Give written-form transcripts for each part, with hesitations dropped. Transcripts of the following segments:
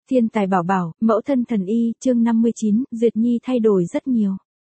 Thiên tài bảo bảo, mẫu thân thần y, chương 59, Duyệt Nhi thay đổi rất nhiều.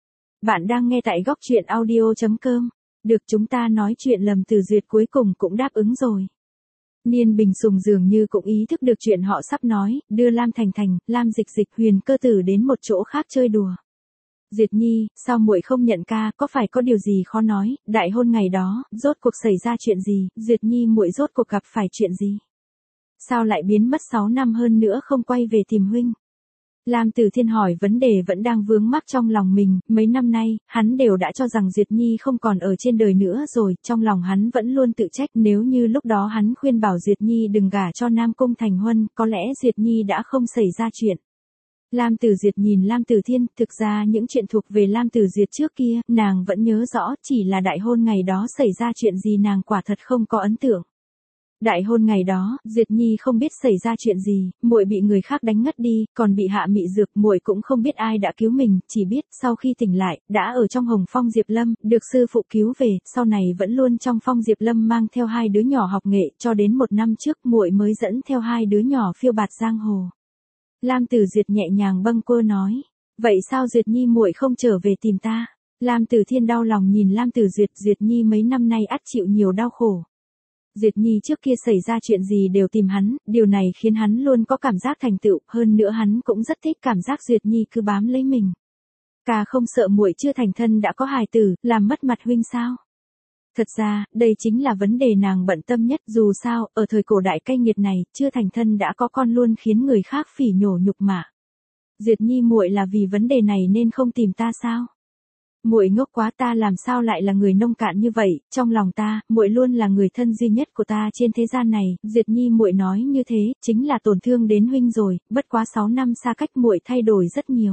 Bạn đang nghe tại góc truyện audio.com. Được, chúng ta nói chuyện lầm từ Duyệt cuối cùng cũng đáp ứng rồi. Niên Bình Sùng dường như cũng ý thức được chuyện họ sắp nói, đưa Lam Thành Thành, Lam Dịch Dịch, Huyền Cơ Tử đến một chỗ khác chơi đùa. Duyệt Nhi, sao muội không nhận ca, có phải có điều gì khó nói, đại hôn ngày đó, rốt cuộc xảy ra chuyện gì, Duyệt Nhi muội rốt cuộc gặp phải chuyện gì? Sao lại biến mất 6 năm hơn nữa không quay về tìm huynh? Lam Tử Thiên hỏi vấn đề vẫn đang vướng mắc trong lòng mình, mấy năm nay, hắn đều đã cho rằng Duyệt Nhi không còn ở trên đời nữa rồi, trong lòng hắn vẫn luôn tự trách nếu như lúc đó hắn khuyên bảo Duyệt Nhi đừng gả cho Nam Cung Thành Huân, có lẽ Duyệt Nhi đã không xảy ra chuyện. Lam Tử Duyệt nhìn Lam Tử Thiên, thực ra những chuyện thuộc về Lam Tử Duyệt trước kia, nàng vẫn nhớ rõ, chỉ là đại hôn ngày đó xảy ra chuyện gì nàng quả thật không có ấn tượng. Đại hôn ngày đó, Duyệt Nhi không biết xảy ra chuyện gì, muội bị người khác đánh ngất đi, còn bị hạ mị dược, muội cũng không biết ai đã cứu mình, chỉ biết sau khi tỉnh lại, đã ở trong Hồng Phong Diệp Lâm, được sư phụ cứu về, sau này vẫn luôn trong Phong Diệp Lâm mang theo hai đứa nhỏ học nghệ, cho đến 1 năm trước muội mới dẫn theo hai đứa nhỏ phiêu bạt giang hồ. Lam Tử Duyệt nhẹ nhàng bâng quơ nói, vậy sao Duyệt Nhi muội không trở về tìm ta? Lam Tử Thiên đau lòng nhìn Lam Tử Duyệt, Duyệt Nhi mấy năm nay ắt chịu nhiều đau khổ. Duyệt Nhi trước kia xảy ra chuyện gì đều tìm hắn, điều này khiến hắn luôn có cảm giác thành tựu, hơn nữa hắn cũng rất thích cảm giác Duyệt Nhi cứ bám lấy mình. Ca không sợ muội chưa thành thân đã có hài tử, làm mất mặt huynh sao? Thật ra, đây chính là vấn đề nàng bận tâm nhất, dù sao, ở thời cổ đại cay nghiệt này, chưa thành thân đã có con luôn khiến người khác phỉ nhổ nhục mạ. Duyệt Nhi muội là vì vấn đề này nên không tìm ta sao? Muội ngốc quá, ta làm sao lại là người nông cạn như vậy, trong lòng ta, muội luôn là người thân duy nhất của ta trên thế gian này, Duyệt Nhi muội nói như thế, chính là tổn thương đến huynh rồi, bất quá 6 năm xa cách muội thay đổi rất nhiều.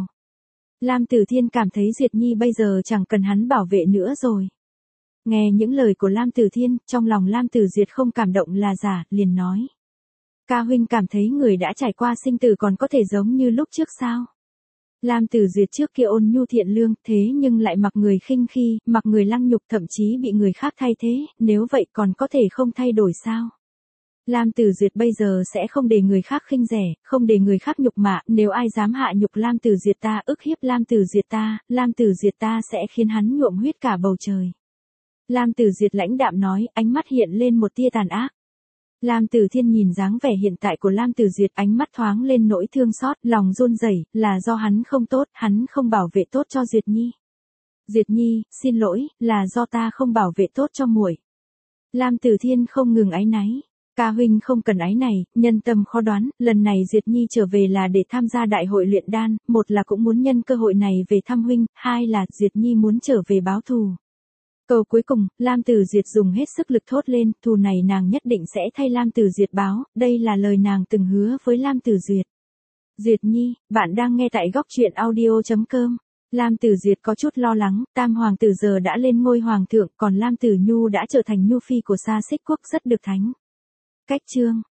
Lam Tử Thiên cảm thấy Duyệt Nhi bây giờ chẳng cần hắn bảo vệ nữa rồi. Nghe những lời của Lam Tử Thiên, trong lòng Lam Tử Duyệt không cảm động là giả, liền nói. Ca huynh cảm thấy người đã trải qua sinh tử còn có thể giống như lúc trước sao? Lam Tử Duyệt trước kia ôn nhu thiện lương, thế nhưng lại mặc người khinh khi, mặc người lăng nhục, thậm chí bị người khác thay thế, nếu vậy còn có thể không thay đổi sao? Lam Tử Duyệt bây giờ sẽ không để người khác khinh rẻ, không để người khác nhục mạ, nếu ai dám hạ nhục Lam Tử Duyệt ta, ức hiếp Lam Tử Duyệt ta, Lam Tử Duyệt ta sẽ khiến hắn nhuộm huyết cả bầu trời. Lam Tử Duyệt lãnh đạm nói, ánh mắt hiện lên một tia tàn ác. Lam Tử Thiên nhìn dáng vẻ hiện tại của Lam Tử Duyệt, ánh mắt thoáng lên nỗi thương xót, lòng run rẩy, là do hắn không tốt, hắn không bảo vệ tốt cho Duyệt Nhi. Duyệt Nhi, xin lỗi, là do ta không bảo vệ tốt cho muội. Lam Tử Thiên không ngừng áy náy. Ca huynh không cần áy này, nhân tâm khó đoán, lần này Duyệt Nhi trở về là để tham gia đại hội luyện đan, một là cũng muốn nhân cơ hội này về thăm huynh, hai là Duyệt Nhi muốn trở về báo thù. Câu cuối cùng, Lam Tử Duyệt dùng hết sức lực thốt lên, thù này nàng nhất định sẽ thay Lam Tử Duyệt báo, đây là lời nàng từng hứa với Lam Tử Duyệt. Duyệt Nhi, bạn đang nghe tại góc truyện audio.com. Lam Tử Duyệt có chút lo lắng, Tam Hoàng tử giờ đã lên ngôi Hoàng thượng, còn Lam Tử Nhu đã trở thành Nhu Phi của Sa Xích Quốc rất được thánh. Cách chương.